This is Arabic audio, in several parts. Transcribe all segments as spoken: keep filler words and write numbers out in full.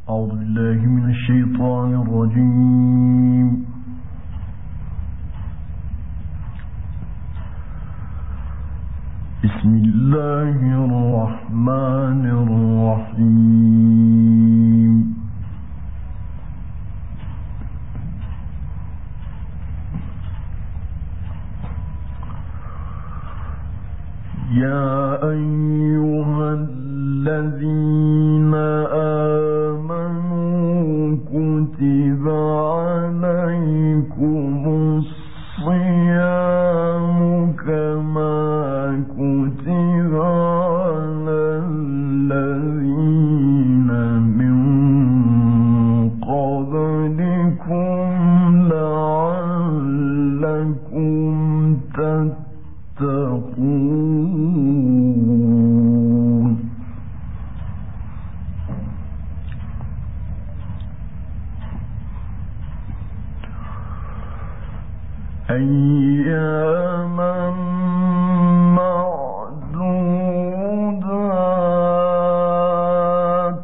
أعوذ بالله من الشيطان الرجيم. بسم الله الرحمن الرحيم. يا أيها الذين آمنوا كتب عليكم الصيام كما كتب على الذين من قبلكم لعلكم تتقون. أياما معدودات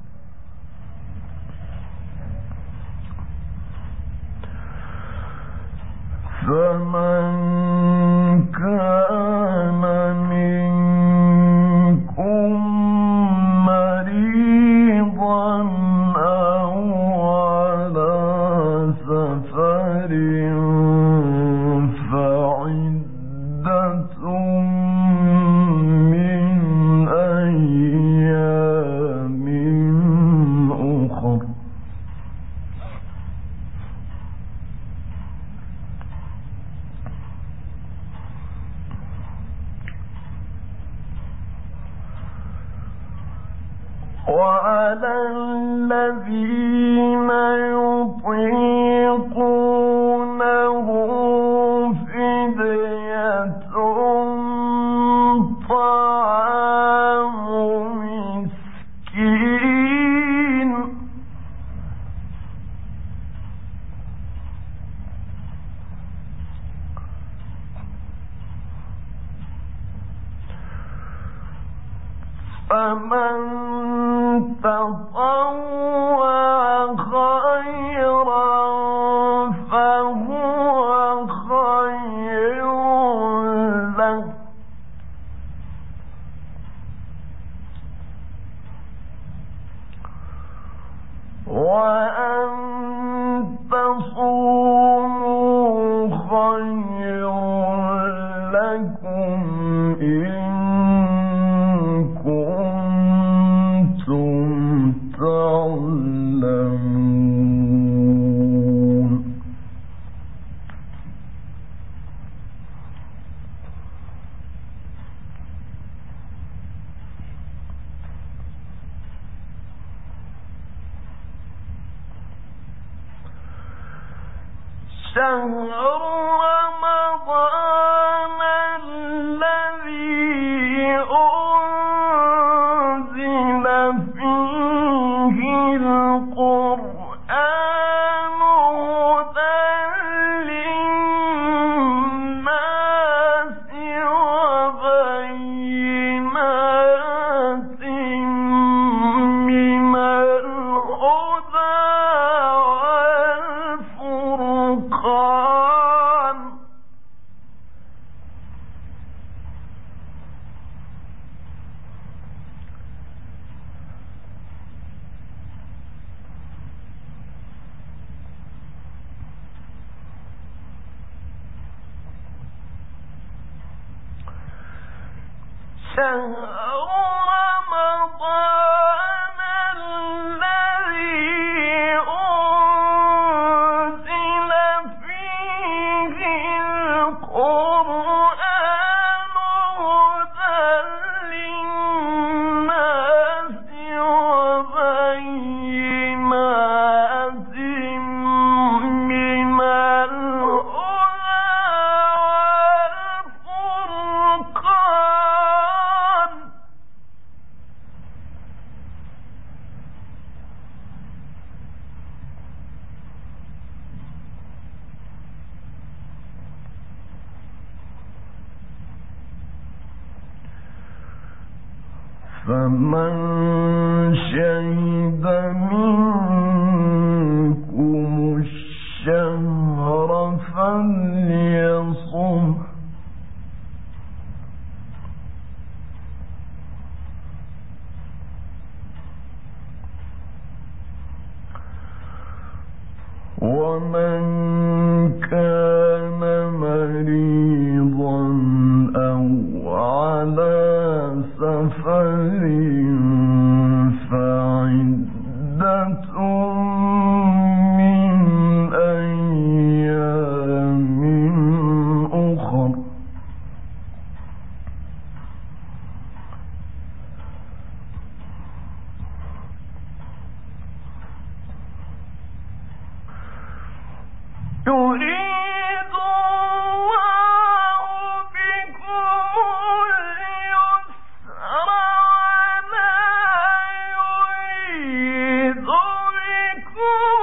فمن كان منكم مريضا أو على سفر فعدة من أيام أخر. وعلى الذين يطيقونه فدية طعام مسكين. فمن تطوع خيرا فهو خير له، وأن تصوموا خير لكم إن كنتم تعلمون. شهر رمضان الذي أنزل فيه القرآن هدى للناس وبينات من الهدى والفرقان. شهر رمضان الذي أنزل فيه القرآن هدى للناس وبينات من الهدى والفرقان. فمن شهد من ومن كان مريضا أو على سفر فعدة من أيام أخر. يريد الله بكم اليسر ولا يريد بكم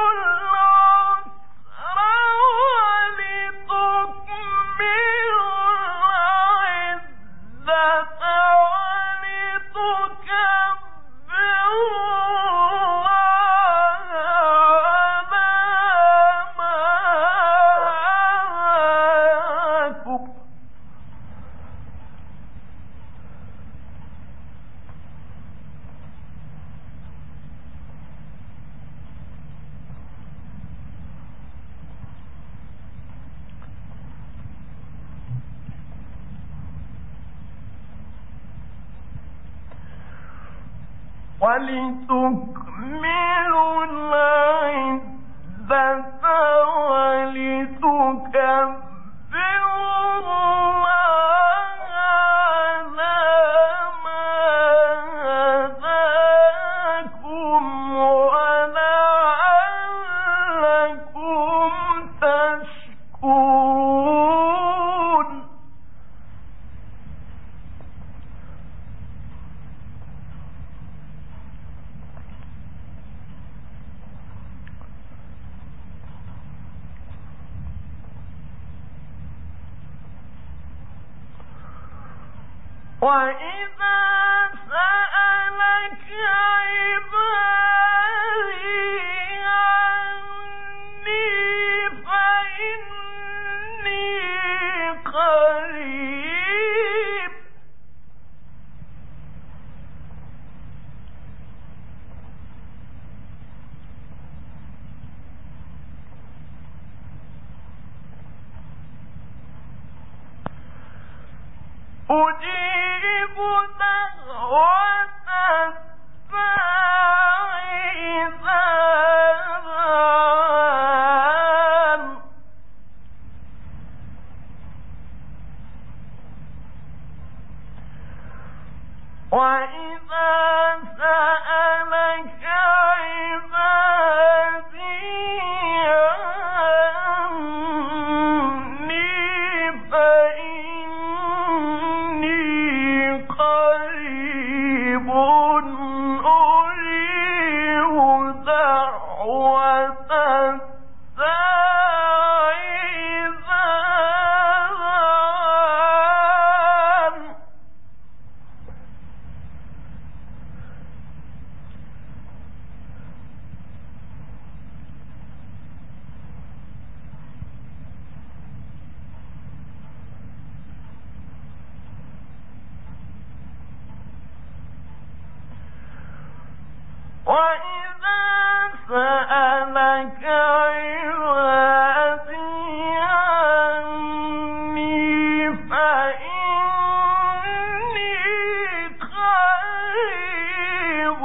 العسر ولتكملوا العدة ولتكملوا العدة ولتكبروا الله على ما هداكم ولعلكم تشكرون. وإذا سألك عبادي عني فإني قريب أجيب دعوة الداع إذا دعان. وإذا سألك عبادي عني فإني قريب أجيب دعوة الداع إذا دعان. وإذا سألك عبادي عني فإني قريب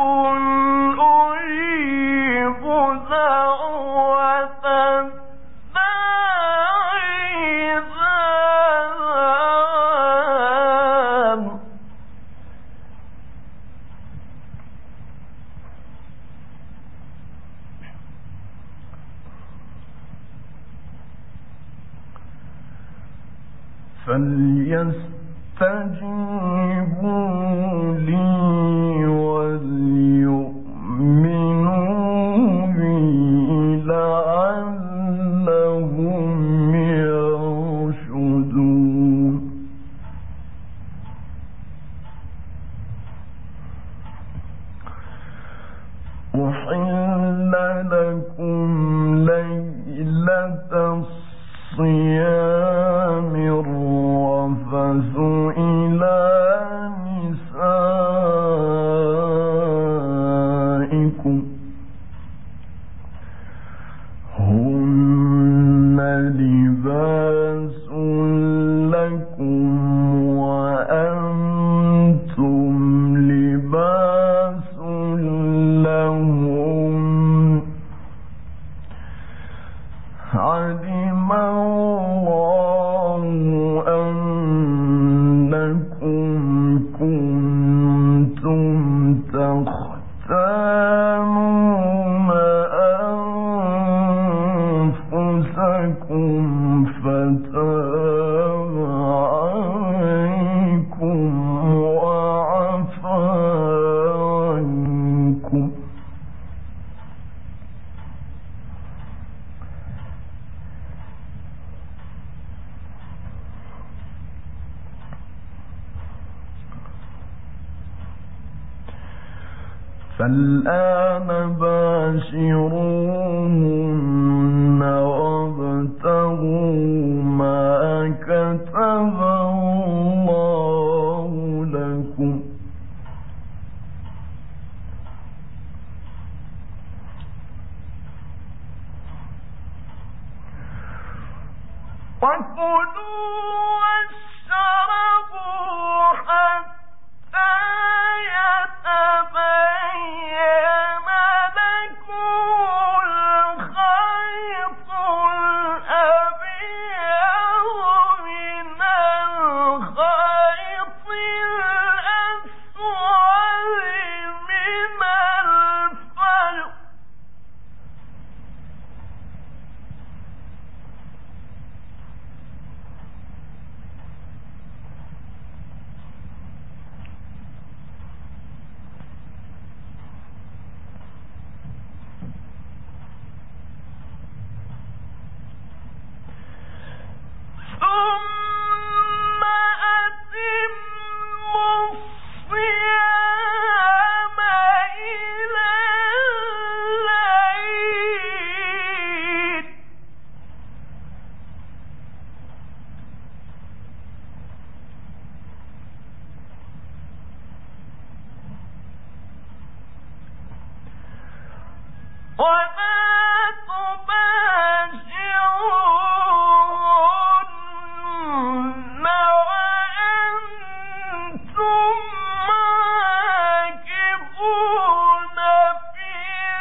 أجيب دعوة الداع إذا دعان. فليستجيبوا لي وليؤمنوا بي لعلهم يرشدون. أحل لكم ليلة الصيام الرفث إلى نسائكم تختانون أنفسكم فتاب عليكم وعفى عنكم فالآن باشروهن وابتغوا ما كتب الله لكم وكلوا واشربوا حتى يتبين لكم الخيط الأبيض من الخيط الأسود من الفجر ثم أتموا الصيام إلى الليل ولا تباشرون وأنتم عاكفون في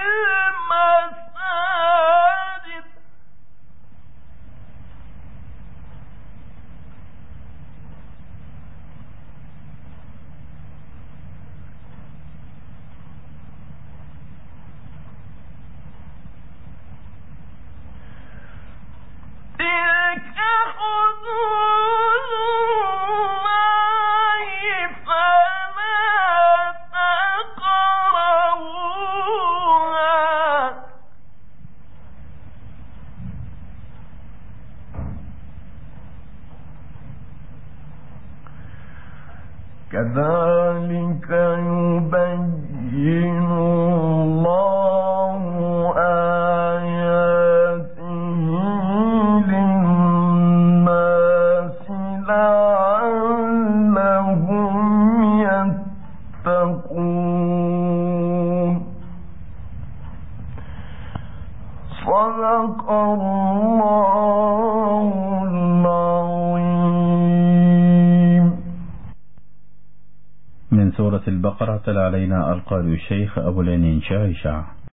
المساجد تلك حدود الله فلا تقربوها كذلك يبين الله آياته للناس لعلهم يتقون صدق الله العظيم. من سورة البقرة تلا علينا القارئ الشيخ أبو العنين شاهشة.